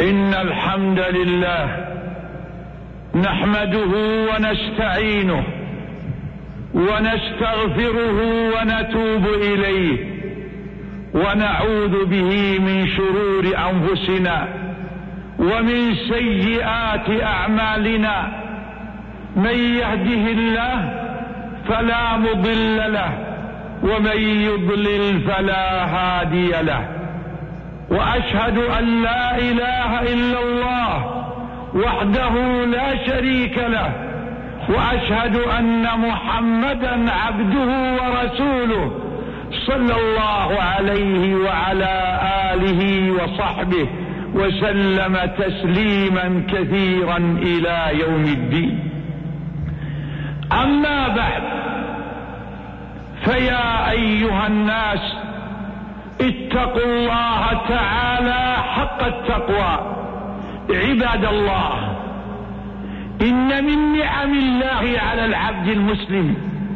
إن الحمد لله نحمده ونستعينه ونستغفره ونتوب إليه ونعوذ به من شرور أنفسنا ومن سيئات أعمالنا. من يهده الله فلا مضل له ومن يضلل فلا هادي له. وأشهد أن لا إله إلا الله وحده لا شريك له، وأشهد أن محمدا عبده ورسوله صلى الله عليه وعلى آله وصحبه وسلم تسليما كثيرا إلى يوم الدين. أما بعد، فيا أيها الناس اتقوا الله تعالى حق التقوى. عباد الله، إن من نعم الله على العبد المسلم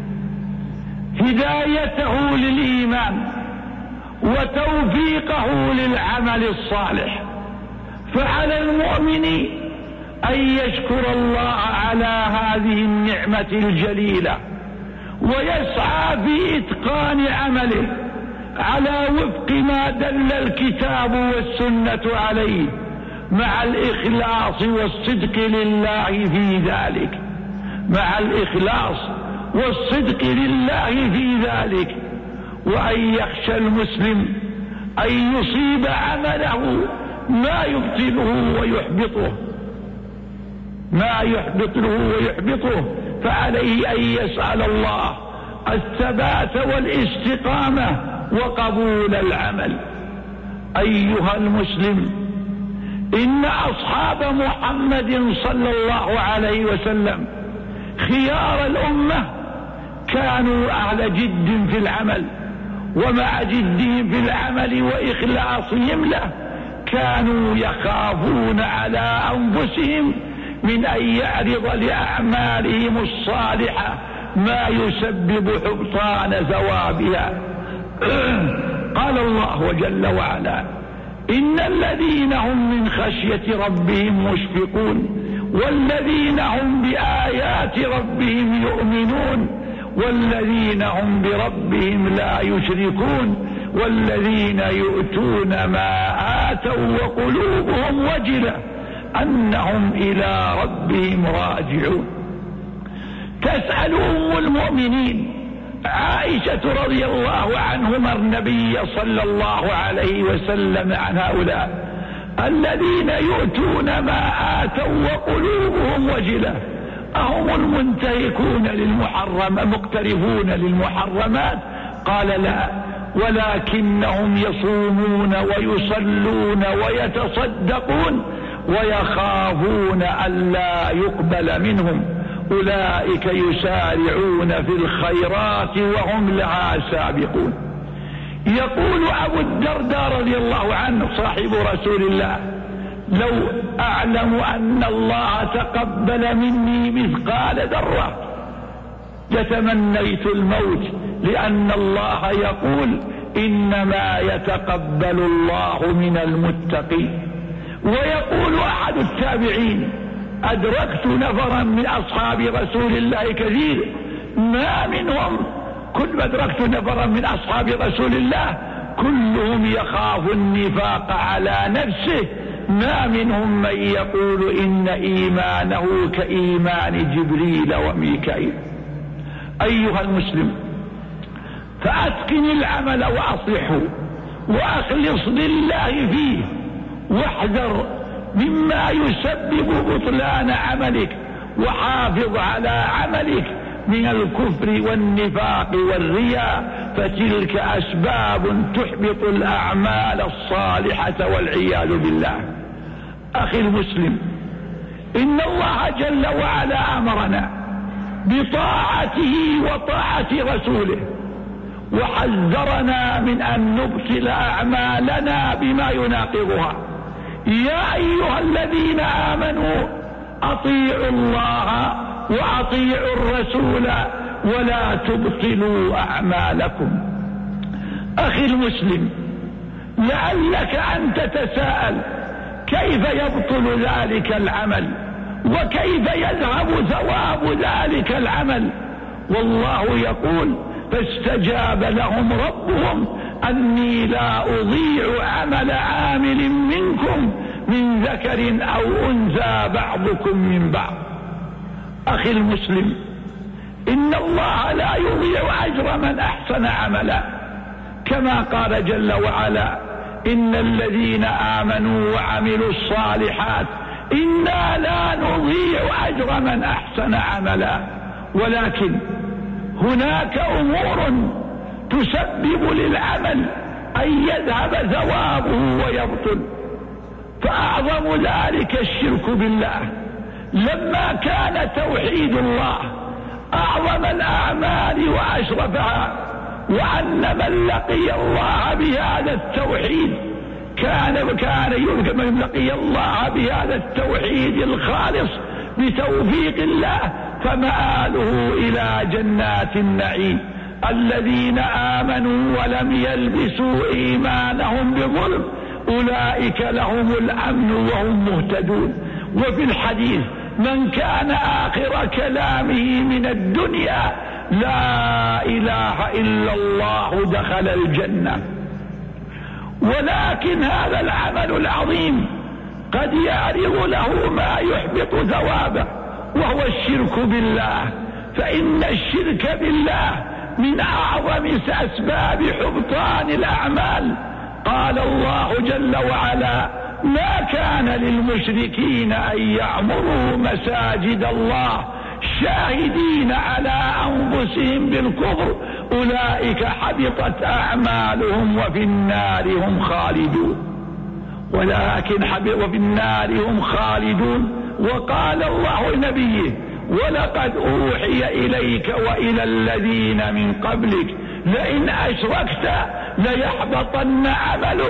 هدايته للإيمان وتوفيقه للعمل الصالح، فعلى المؤمن أن يشكر الله على هذه النعمة الجليلة ويسعى في إتقان عمله على وفق ما دل الكتاب والسنة عليه، مع الإخلاص والصدق لله في ذلك، مع الإخلاص والصدق لله في ذلك. وأن يخشى المسلم أن يصيب عمله ما يبطله ويحبطه، فعليه أن يسأل الله الثبات والاستقامة وقبول العمل. أيها المسلم، إن أصحاب محمد صلى الله عليه وسلم خيار الأمة كانوا أهل جد في العمل، ومع جدهم في العمل وإخلاصهم له كانوا يخافون على أنفسهم من أن يعرض لأعمالهم الصالحة ما يسبب حبطان ثوابها. قال الله جل وعلا: إن الذين هم من خشية ربهم مشفقون والذين هم بآيات ربهم يؤمنون والذين هم بربهم لا يشركون والذين يؤتون ما آتوا وقلوبهم وجلة أنهم إلى ربهم راجعون. تسأل أم المؤمنين عائشة رضي الله عنهما النبي صلى الله عليه وسلم عن هؤلاء الذين يؤتون ما آتوا وقلوبهم وجلة، أهم المنتهكون مقترفون للمحرمات؟ قال: لا، ولكنهم يصومون ويصلون ويتصدقون ويخافون ألا يقبل منهم، أولئك يسارعون في الخيرات وهم لها سابقون. يقول أبو الدرداء رضي الله عنه صاحب رسول الله: لو أعلم أن الله تقبل مني مثقال ذرة لتمنيت الموت، لأن الله يقول: إنما يتقبل الله من المتقين. ويقول أحد التابعين: أدركت نفرا من أصحاب رسول الله كثير، ما منهم كل ما أدركت نفرا من أصحاب رسول الله كلهم يخاف النفاق على نفسه، ما منهم من يقول إن إيمانه كإيمان جبريل وميكائيل. أيها المسلم، فأتقن العمل وأصلحه وأخلص لله فيه، واحذر مما يسبب بطلان عملك، وحافظ على عملك من الكفر والنفاق والرياء، فتلك أسباب تحبط الأعمال الصالحة والعياذ بالله. أخي المسلم، إن الله جل وعلا أمرنا بطاعته وطاعة رسوله، وحذرنا من أن نبطل أعمالنا بما يناقضها. يا أيها الذين آمنوا أطيعوا الله وأطيعوا الرسول ولا تبطلوا أعمالكم. أخي المسلم، لعلك أن تتساءل: كيف يبطل ذلك العمل وكيف يذهب ثواب ذلك العمل؟ والله يقول فاستجاب لهم ربهم أني لا أضيع عمل عامل منكم من ذكر أو أنثى بعضكم من بعض. أخي المسلم، إن الله لا يضيع أجر من أحسن عملا، كما قال جل وعلا إن الذين آمنوا وعملوا الصالحات إنا لا نضيع أجر من أحسن عملا. ولكن هناك أمور تسبب للعمل أن يذهب ثوابه ويبطل، فأعظم ذلك الشرك بالله. لما كان توحيد الله أعظم الأعمال وأشرفها، وأن من لقي الله بهذا التوحيد كان يذكر من لقي الله بهذا التوحيد الخالص بتوفيق الله فمآله إلى جنات النعيم. الذين آمنوا ولم يلبسوا إيمانهم بظلم أولئك لهم الأمن وهم مهتدون. وفي الحديث من كان آخر كلامه من الدنيا لا إله إلا الله دخل الجنة. ولكن هذا العمل العظيم قد يعرض له ما يحبط ثوابه، وهو الشرك بالله، فإن الشرك بالله من أعظم أسباب حبطان الأعمال. قال الله جل وعلا ما كان للمشركين أن يعمروا مساجد الله شاهدين على أنفسهم بالكفر أولئك حبطت أعمالهم وفي النار هم خالدون. وفي النار هم خالدون. وقال الله لنبيه ولقد أوحي إليك وإلى الذين من قبلك لئن أشركت ليحبطن عملك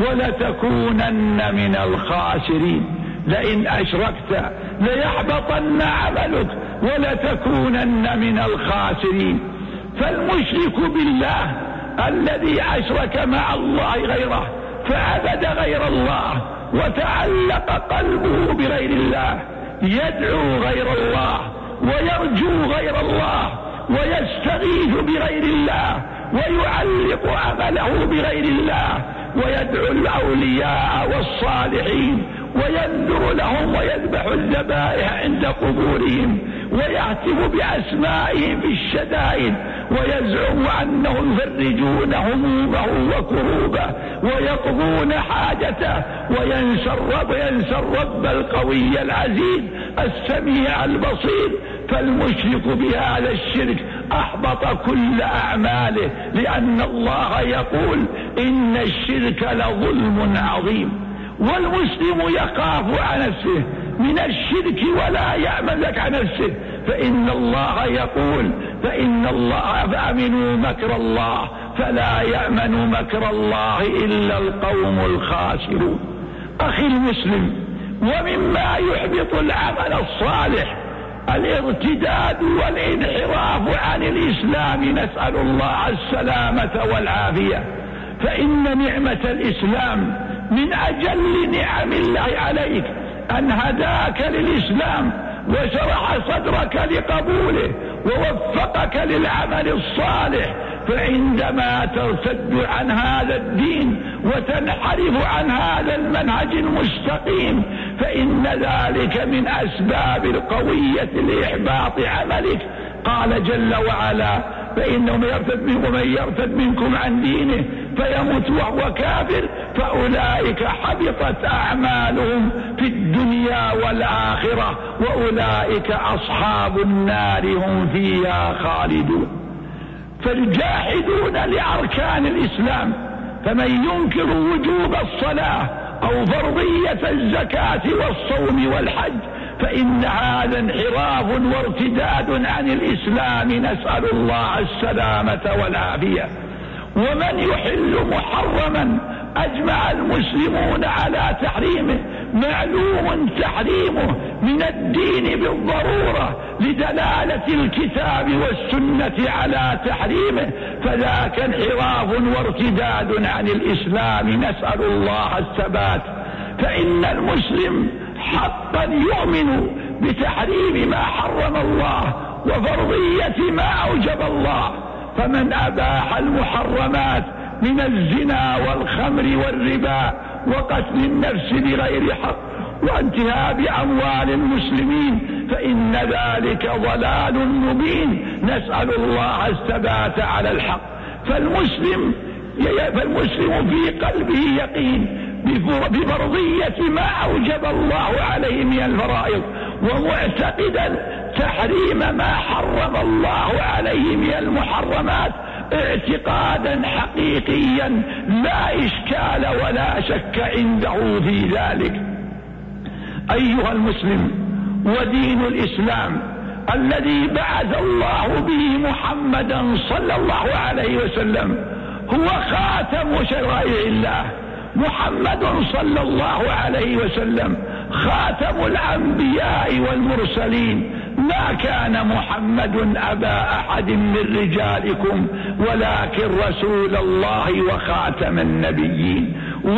ولتكونن من الخاسرين. لئن أشركت ليحبطن عملك ولتكونن من الخاسرين. فالمشرك بالله الذي أشرك مع الله غيره فعبد غير الله وتعلق قلبه بغير الله، يدعو غير الله ويرجو غير الله ويستغيث بغير الله ويعلق عمله بغير الله ويدعو الأولياء والصالحين وينذر لهم ويذبح الذبائح عند قبورهم ويهتف بأسمائهم في الشدائد ويزعم أنهم يفرجون همومه وكروبه ويقضون حاجته وينسى الرب القوي العزيز السميع البصير. فالمشرك بهذا الشرك أحبط كل أعماله، لأن الله يقول إن الشرك لظلم عظيم. والمسلم يخاف على نفسه من الشرك ولا يأمن لك عن نفسه، فإن الله يقول فأمنوا مكر الله فلا يأمن مكر الله إلا القوم الخاسرون. أخي المسلم، ومما يحبط العمل الصالح الارتداد والانحراف عن الإسلام، نسأل الله السلامة والعافية. فإن نعمة الإسلام من أجل نعم الله عليك أن هداك للإسلام وشرح صدرك لقبوله ووفقك للعمل الصالح. فعندما ترتد عن هذا الدين وتنحرف عن هذا المنهج المستقيم فإن ذلك من أسباب القوية لإحباط عملك. قال جل وعلا فإنه من يرتد منكم عن دينه فيمت وهو كافر فأولئك حبطت أعمالهم في الدنيا والآخرة وأولئك أصحاب النار هم فيها خالدون. فالجاحدون لأركان الإسلام، فمن ينكر وجوب الصلاة أو فرضية الزكاة والصوم والحج فإن هذا انحراف وارتداد عن الإسلام، نسأل الله السلامة والعافية. ومن يحل محرما أجمع المسلمون على تحريمه، معلوم تحريمه من الدين بالضرورة لدلالة الكتاب والسنة على تحريمه، فذاك انحراف وارتداد عن الإسلام، نسأل الله الثبات. فإن المسلم حقا يؤمن بتحريم ما حرم الله وفرضية ما أوجب الله. فمن أباح المحرمات من الزنا والخمر والربا وقتل النفس بغير حق وانتهاب أموال المسلمين فإن ذلك ضلال مبين، نسأل الله الثبات على الحق. فالمسلم في قلبه يقين بفرضية ما أوجب الله عليه من الفرائض، ومعتقدا تحريم ما حرم الله عليه من المحرمات اعتقادا حقيقيا لا إشكال ولا شك عنده في ذلك. أيها المسلم، ودين الإسلام الذي بعث الله به محمدا صلى الله عليه وسلم هو خاتم شرائع الله. محمد صلى الله عليه وسلم خاتم الأنبياء والمرسلين. ما كان محمد أبا أحد من رجالكم ولكن رسول الله وخاتم النبيين،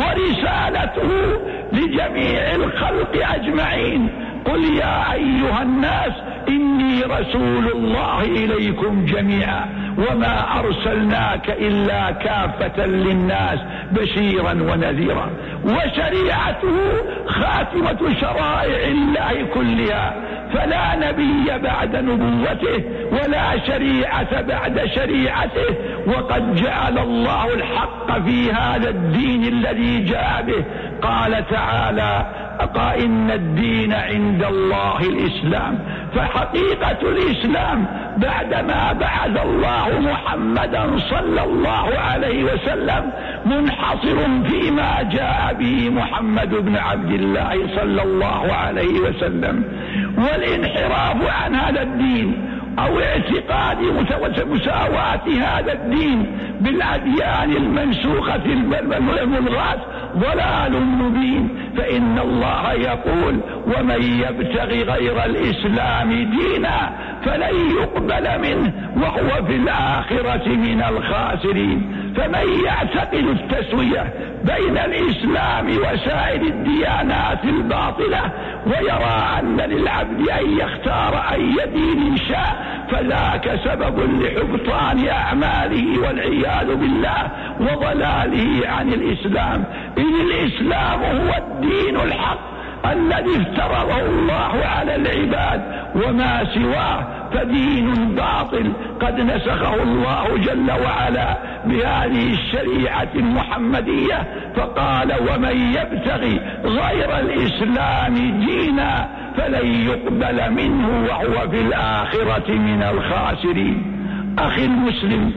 ورسالته لجميع الخلق أجمعين. قل يا أيها الناس إني رسول الله إليكم جميعا وما أرسلناك إلا كافة للناس بشيرا ونذيرا. وشريعته خاتمة شرائع الله كلها، فلا نبي بعد نبوته ولا شريعة بعد شريعته. وقد جعل الله الحق في هذا الدين الذي جاء به. قال تعالى: إن الدين عند الله الإسلام. فحقيقة الإسلام بعدما بعث الله محمدا صلى الله عليه وسلم منحصر فيما جاء به محمد بن عبد الله صلى الله عليه وسلم. والانحراف عن هذا الدين أو اعتقاد مساواة هذا الدين بالأديان المنسوخة الملغاة ضلال مبين. فإن الله يقول: ومن يبتغي غير الإسلام دينا فلن يقبل منه وهو في الآخرة من الخاسرين. فمن يعتقد التسوية بين الإسلام وسائر الديانات الباطلة ويرى أن للعبد أن يختار أي دين شاء فذاك سبب لحبطان أعماله والعياذ بالله وضلاله عن الإسلام. إن الإسلام هو الدين الحق الذي افترضه الله على العباد، وما سواه فدين باطل قد نسخه الله جل وعلا بهذه الشريعة المحمدية. فقال: ومن يبتغي غير الإسلام دينا فلن يقبل منه وهو في الآخرة من الخاسرين. أخي المسلم،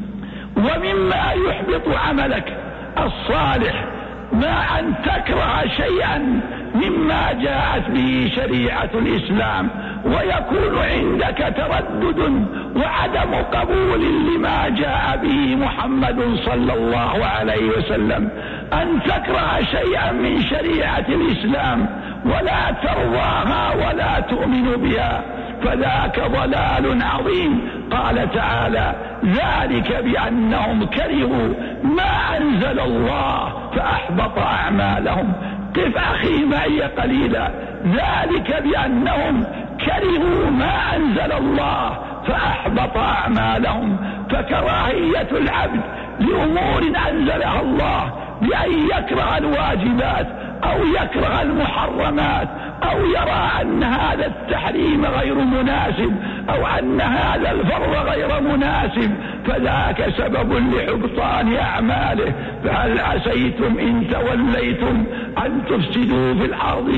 ومما يحبط عملك الصالح ما أن تكره شيئا مما جاءت به شريعة الإسلام ويكون عندك تردد وعدم قبول لما جاء به محمد صلى الله عليه وسلم. أن تكره شيئا من شريعة الإسلام ولا ترضاها ولا تؤمن بها فذاك ضلال عظيم. قال تعالى: ذلك بأنهم كرهوا ما أنزل الله فأحبط أعمالهم. قف أخي معي قليلا. ذلك بأنهم كرهوا ما أنزل الله فأحبط أعمالهم. فكراهية العبد لأمور أنزلها الله بأن يكره الواجبات أو يكره المحرمات أو يرى أن هذا التحريم غير مناسب أو أن هذا الفرض غير مناسب فذاك سبب لحبطان أعماله. فهل عسيتم إن توليتم أن تفسدوا في الأرض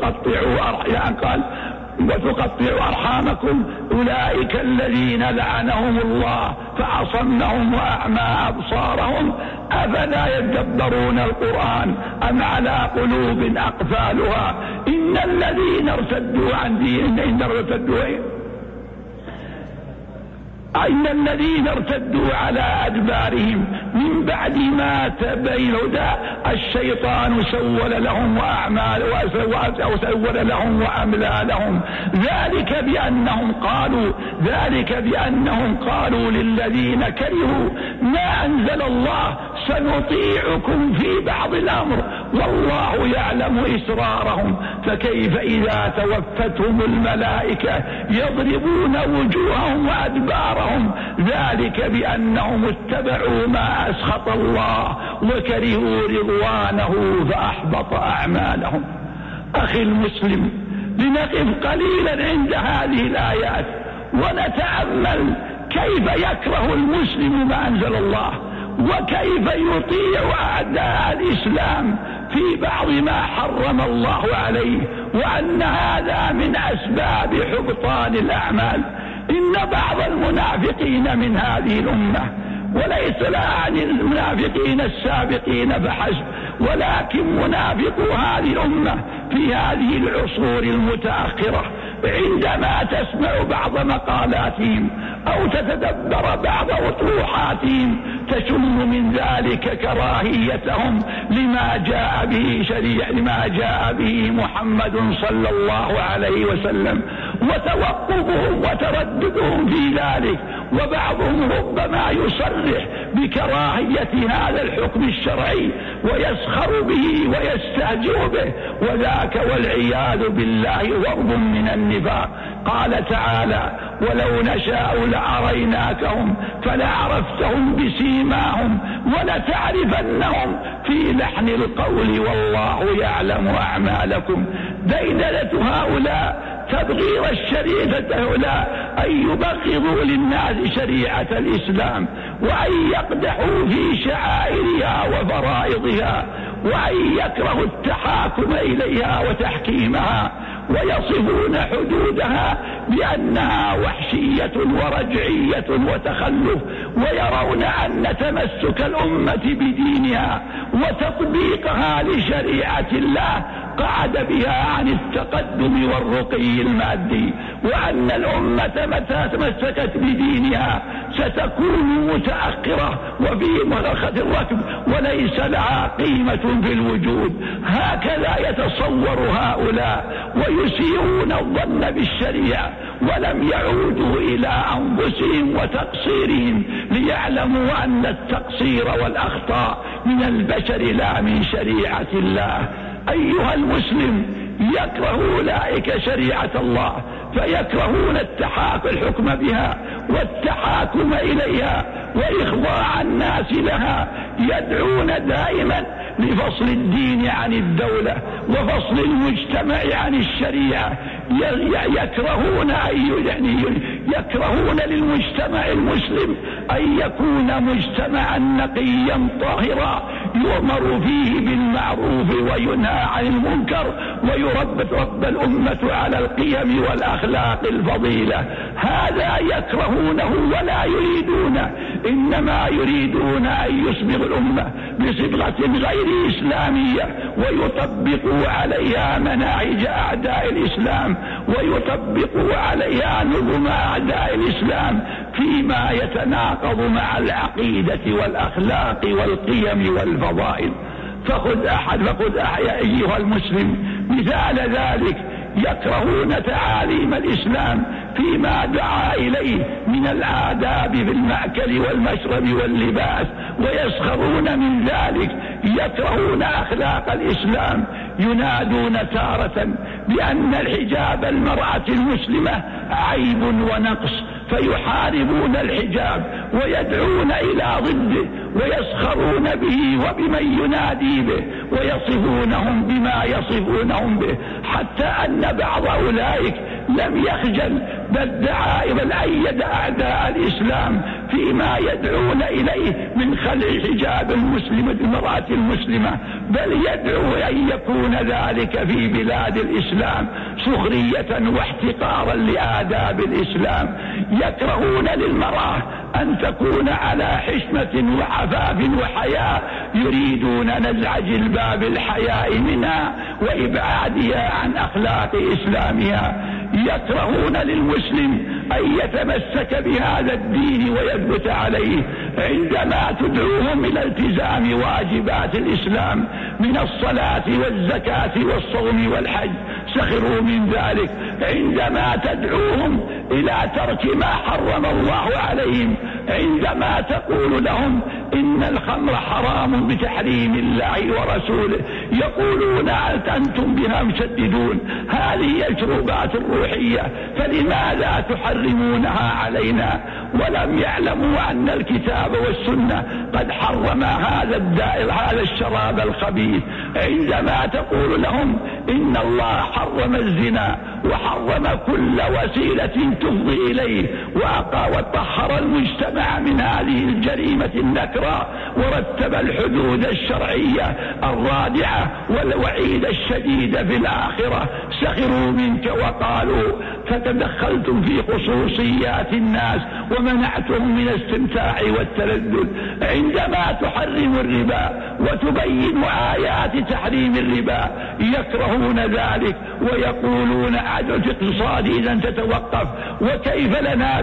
وتقطعوا أرحامكم؟ أولئك الذين لعنهم الله فأصمهم وأعمى أبصارهم أفلا يدبرون القرآن أم على قلوب أقفالها. إن الذين ارتدوا عن دينهم إن الذين ارتدوا على أدبارهم من بعد ما تبين الهدى الشيطان سول لهم وأملى لهم. ذلك بأنهم قالوا للذين كرهوا ما أنزل الله سنطيعكم في بعض الأمر والله يعلم إسرارهم، فكيف إذا توفتهم الملائكة يضربون وجوههم وأدبارهم، ذلك بأنهم اتبعوا ما أسخط الله وكرهوا رضوانه فأحبط أعمالهم. أخي المسلم، لنقف قليلا عند هذه الآيات ونتأمل كيف يكره المسلم ما أنزل الله، وكيف يطيع أعداء الإسلام في بعض ما حرم الله عليه، وأن هذا من أسباب حبطان الأعمال. إن بعض المنافقين من هذه الأمة، وليس لا عن المنافقين السابقين فحسب، ولكن منافقو هذه الأمة في هذه العصور المتأخرة، عندما تسمع بعض مقالاتهم أو تتدبر بعض أطروحاتهم تشم من ذلك كراهيتهم لما جاء به محمد صلى الله عليه وسلم، وتوقفهم وترددهم في ذلك، وبعضهم ربما يصرح بكراهية هذا الحكم الشرعي ويسخر به ويستهزئ به، وذاك والعياذ بالله ضرب من النفاق. قال تعالى: ولو نشاء لأريناكهم فلعرفتهم بسيماهم ولتعرفنهم في لحن القول والله يعلم أعمالكم. ديدنة هؤلاء تبغير الشريعة هؤلاء أن يبغضوا للناس شريعة الإسلام، وأن يقدحوا في شعائرها وفرائضها، وأن يكرهوا التحاكم إليها وتحكيمها، ويصفون حدودها بأنها وحشية ورجعية وتخلف، ويرون أن تمسك الأمة بدينها وتطبيقها لشريعة الله قعد بها عن التقدم والرقي المادي، وأن الأمة متى تمسكت بدينها ستكون متأخرة وفي مرخة الركب وليس لها قيمة في الوجود. هكذا يتصور هؤلاء ويسيئون الظن بالشريعة، ولم يعودوا إلى أنفسهم وتقصيرهم ليعلموا أن التقصير والأخطاء من البشر لا من شريعة الله. أيها المسلم، يكره أولئك شريعة الله، فيكرهون الحكم بها والتحاكم إليها وإخضاع الناس لها، يدعون دائما لفصل الدين عن الدولة وفصل المجتمع عن الشريعة، يكرهون للمجتمع المسلم أن يكون مجتمعا نقيا طاهرا يؤمر فيه بالمعروف وينهى عن المنكر ويربى الأمة على القيم والأخلاق الفضيلة. هذا يكرهونه ولا يريدونه، إنما يريدون أن يصبغ الأمة بصبغة غير إسلامية ويطبقوا عليها مناهج أعداء الإسلام ويطبقوا عليها نظم أعداء الإسلام فيما يتناقض مع العقيدة والأخلاق والقيم والفضائل. فخذ أيها المسلم مثال ذلك، يكرهون تعاليم الإسلام فيما دعا إليه من الآداب في المأكل والمشرب واللباس، ويسخرون من ذلك. يكرهون أخلاق الإسلام، ينادون تارة بأن الحجاب المرأة المسلمة عيب ونقص، فيحاربون الحجاب ويدعون إلى ضده ويسخرون به وبمن ينادي به ويصفونهم بما يصفونهم به، حتى أن بعض أولئك لم يخجل بل أيد أعداء الإسلام فيما يدعون إليه من خلع حجاب المرأة المسلمة، بل يدعو أن يكون ذلك في بلاد الإسلام سخرية واحتقارا لآداب الإسلام. يكرهون للمرأة أن تكون على حشمة وعفاف وحياء، يريدون نزع جلباب الحياء منها وإبعادها عن أخلاق إسلامها. يكرهون للمسلم أن يتمسك بهذا الدين ويثبت عليه عندما تدعوهم إلى التزام واجبات الإسلام من الصلاة والزكاة والصوم والحج، سخروا من ذلك. عندما تدعوهم إلى ترك ما حرم الله عليهم عندما تقول لهم إن الخمر حرام بتحريم الله ورسوله يقولون أنتم بها مشددون، هذه المشروبات الروحية فلماذا تحرمونها علينا؟ ولم يعلموا أن الكتاب والسنة قد حرم هذا الشراب الخبيث. عندما تقول لهم إن الله حرم الزنا وحرم كل وسيلة تفضي إليه وطهر المجتمع من هذه الجريمة النكراء ورتب الحدود الشرعية الرادعة والوعيد الشديد في الآخرة، سخروا منك وقالوا فتدخلتم في خصوصيات الناس ومنعتهم من الاستمتاع والتلذذ. عندما تحرم الربا وتبين آيات تحريم الربا يكرهون ذلك ويقولون عدم الاقتصاد إذا تتوقف، وكيف لنا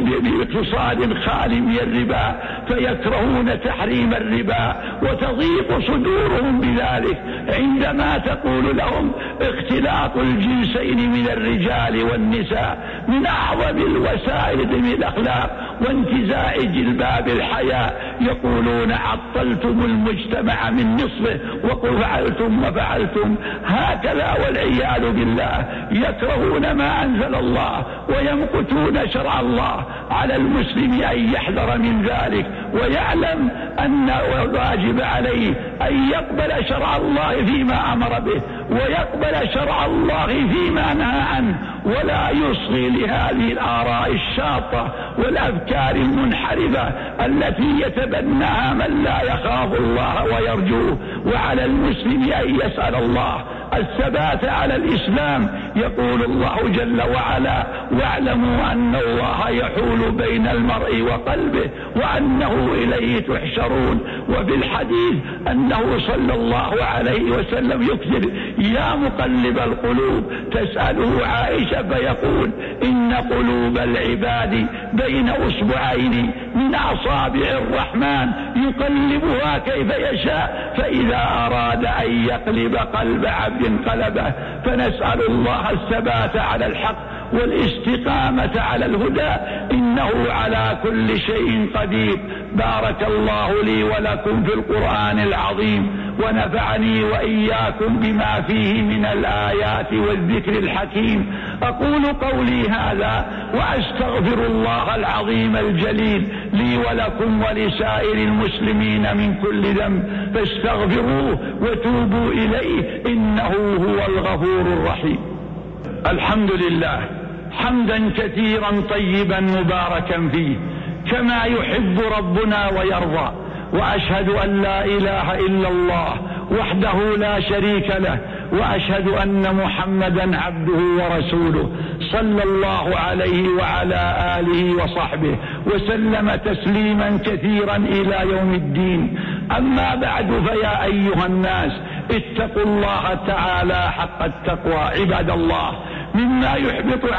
باقتصاد خالي من الربا؟ فيكرهون تحريم الربا وتضيق صدورهم بذلك. عندما تقول لهم اختلاط الجنسين من الرجال والنساء من أعظم الوسائل من الأخلاق وانتزاع جلباب الحياة يقولون عطلتم المجتمع من نصفه وقل فعلتم وفعلتم. هكذا والعياذ بالله يكرهون ما أنزل الله ويمقتون شرع الله. على المسلم أن يحذر من ذلك ويعلم أن الواجب عليه أن يقبل شرع الله فيما أمر به ويقبل شرع الله فيما نهى عنه، ولا يصغي لهذه الآراء الشاطة والأفكار المنحرفة التي يتبناها من لا يخاف الله ويرجوه. وعلى المسلم أن يسأل الله الثبات على الإسلام. يقول الله جل وعلا واعلموا أن الله يحول بين المرء وقلبه وأنه إليه تحشرون. وفي الحديث أنه صلى الله عليه وسلم يكثر يا مقلب القلوب تسأله عائشة فيقول إن قلوب العباد بين أصبعين من أصابع الرحمن يقلبها كيف يشاء، فإذا أراد أن يقلب قلب عبد قلبه. فنسأل الله الثبات على الحق والاستقامة على الهدى إنه على كل شيء قدير. بارك الله لي ولكم في القرآن العظيم ونفعني وإياكم بما فيه من الآيات والذكر الحكيم. أقول قولي هذا وأستغفر الله العظيم الجليل لي ولكم ولسائر المسلمين من كل ذنب فاستغفروه وتوبوا إليه إنه هو الغفور الرحيم. الحمد لله حمدا كثيرا طيبا مباركا فيه كما يحب ربنا ويرضى، وأشهد أن لا إله إلا الله وحده لا شريك له، وأشهد أن محمدا عبده ورسوله صلى الله عليه وعلى آله وصحبه وسلم تسليما كثيرا إلى يوم الدين. أما بعد فيا أيها الناس اتقوا الله تعالى حق التقوى. عباد الله مما يحبط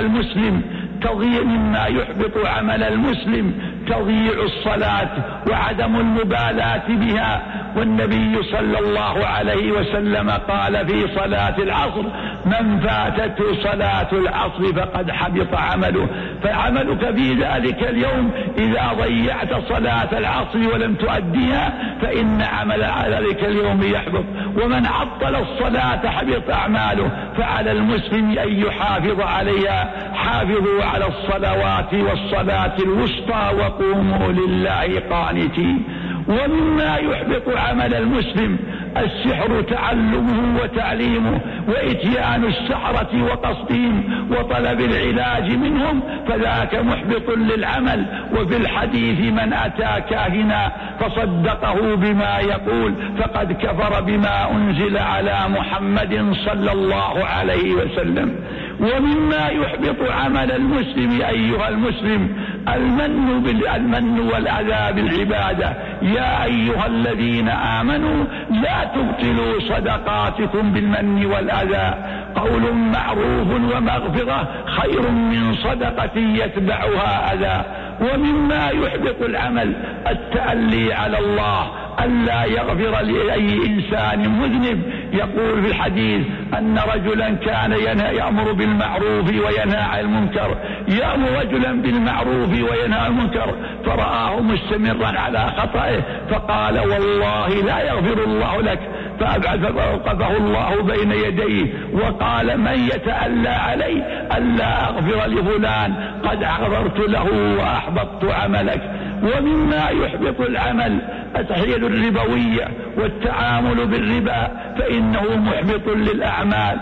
عمل المسلم تضييع الصلاة وعدم المبالاة بها. والنبي صلى الله عليه وسلم قال في صلاة العصر من فاتته صلاة العصر فقد حبط عمله. فعملك في ذلك اليوم إذا ضيعت صلاة العصر ولم تؤديها فإن عمل ذلك اليوم يحبط. ومن عطل الصلاة حبط أعماله. فعلى المسلم أن يحافظ عليها. حافظوا على الصلوات والصلاة الوسطى وقوموا لله قانتين. ومما يحبط عمل المسلم السحر تعلمه وتعليمه وإتيان السحرة وقصدهم وطلب العلاج منهم فذاك محبط للعمل. وفي الحديث من أتى كاهنا فصدقه بما يقول فقد كفر بما أنزل على محمد صلى الله عليه وسلم. ومما يحبط عمل المسلم أيها المسلم المن والأذى بالعبادة. يا أيها الذين آمنوا لا تبطلوا صدقاتكم بالمن والأذى. قول معروف ومغفرة خير من صدقة يتبعها أذى. ومما يحبط العمل التألي على الله ألا يغفر لأي إنسان مذنب يقول في الحديث أن رجلا كان يأمر بالمعروف وينهى عن المنكر، يأمر رجلا بالمعروف وينهى عن المنكر، فرآه مستمرا على خطئه فقال والله لا يغفر الله لك، فأوقفه الله بين يديه وقال من يتألى علي ألا أغفر لفلان قد غفرت له وأحبطت عملك. ومما يحبط العمل التحيل الربوية والتعامل بالربا فإنه محبط للأعمال.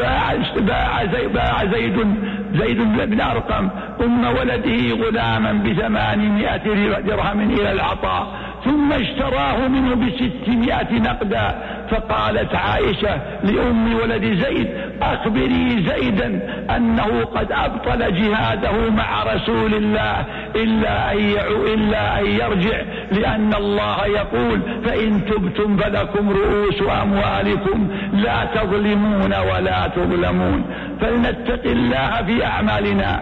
باع زيد بن أرقم أم ولده غلاما ب800 درهم إلى العطاء، ثم اشتراه منه ب600 نقدا، فقالت عائشة لأم ولد زيد أخبري زيدا أنه قد أبطل جهاده مع رسول الله إلا أن يرجع، لأن الله يقول فإن تبتم فلكم رؤوس أموالكم لا تظلمون ولا تظلمون. فلنتق الله في أعمالنا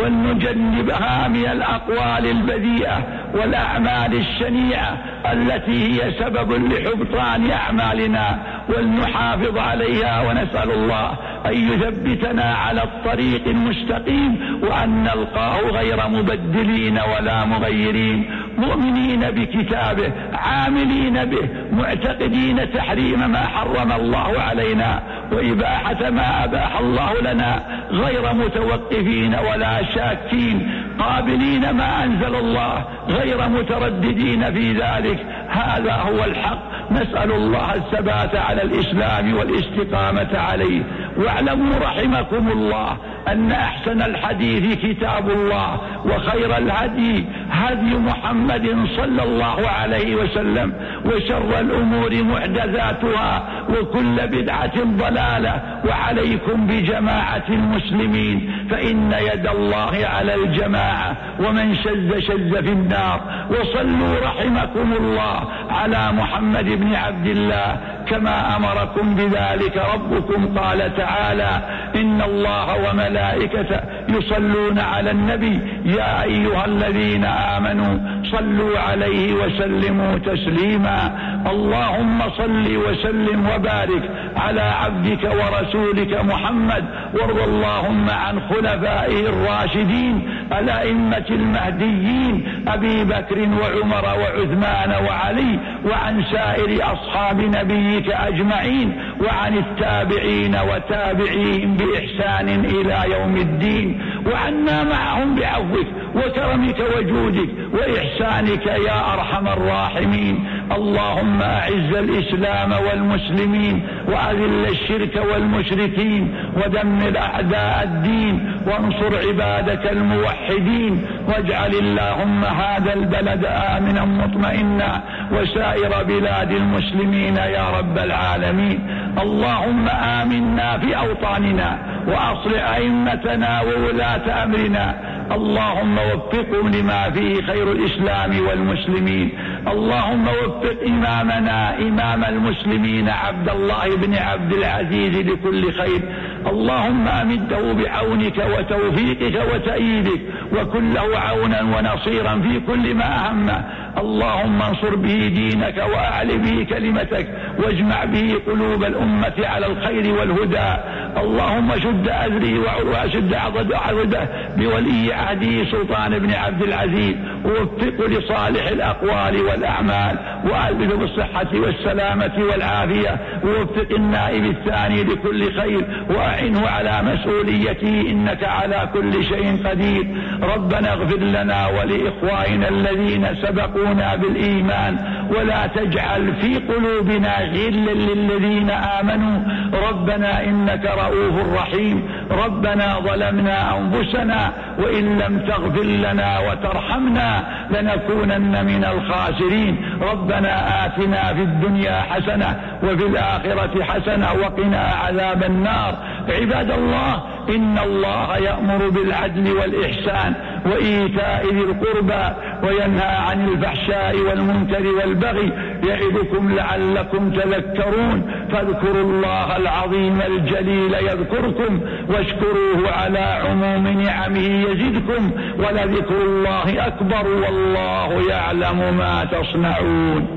ولنجنبها من الأقوال البذيئة والأعمال الشنيعة التي هي سبب لحبطان أعمالنا، ولنحافظ عليها ونسأل الله أن يثبتنا على الطريق المستقيم وأن نلقاه غير مبدلين ولا مغيرين، مؤمنين بكتابه عاملين به معتقدين تحريم ما حرم الله علينا وإباحة ما أباح الله لنا، غير متوقفين ولا شاكين، قابلين ما أنزل الله غير مترددين في ذلك. هذا هو الحق، نسأل الله الثبات على الإسلام والاستقامة عليه. واعلموا رحمكم الله أن أحسن الحديث كتاب الله، وخير الهدي هدي محمد صلى الله عليه وسلم، وشر الأمور محدثاتها وكل بدعة ضلالة، وعليكم بجماعة المسلمين فإن يد الله على الجماعة، ومن شذ في النار. وصلوا رحمكم الله على محمد بن عبد الله كما أمركم بذلك ربكم، قال تعالى إن الله وملائكته يصلون على النبي يا أيها الذين آمنوا صلوا عليه وسلموا تسليما. اللهم صل وسلم وبارك على عبدك ورسولك محمد، وارض اللهم عن خلفائه الراشدين الأئمة المهديين أبي بكر وعمر وعثمان وعلي، وعن سائر أصحاب نبيك أجمعين، وعن التابعين وتابعيهم بإحسان إلى يوم الدين، وعنا معهم بعفوك وكرمك وجودك وإحسانك يا أرحم الراحمين. اللهم أعز الإسلام والمسلمين، وأذل الشرك والمشركين، ودمر أعداء الدين، وانصر عبادك الموحدين، واجعل اللهم هذا البلد آمنا مطمئنا وسائر بلاد المسلمين يا رب العالمين. اللهم آمنا في أوطاننا وأصلح أئمتنا وولاة أمرنا، اللهم وفقهم لما فيه خير الإسلام والمسلمين. اللهم وفق إمامنا إمام المسلمين عبد الله بن عبد العزيز لكل خير، اللهم أمده بعونك وتوفيقك وتأييدك، وكن له عونا ونصيرا في كل ما أهمه. اللهم انصر به دينك وأعل به كلمتك، واجمع به قلوب الأمة على الخير والهدى. اللهم شد أذري وشد عضده بولي عهده سلطان بن عبد العزيز، ووفقه لصالح الأقوال والأعمال، وألبثه بالصحة والسلامة والعافية، ووفق النائب الثاني لكل خير، وأعنه على مسؤوليته إنك على كل شيء قدير. ربنا اغفر لنا ولإخواننا الذين سبقونا بالإيمان، ولا تجعل في قلوبنا غلا للذين آمنوا، ربنا إنك رؤوف رحيم. ربنا ظلمنا أنفسنا وإن لم تغفر لنا وترحمنا لنكونن من الخاسرين. ربنا آتنا في الدنيا حسنة وفي الآخرة حسنة وقنا عذاب النار. عباد الله، إن الله يأمر بالعدل والإحسان وإيتاء ذي القربى وينهى عن الفحشاء والمنكر والبغي، يعظكم لعلكم تذكرون. فاذكروا الله العظيم الجليل يذكركم، واشكروه على عموم نعمه يزدكم، ولذكر الله أكبر والله يعلم ما تصنعون.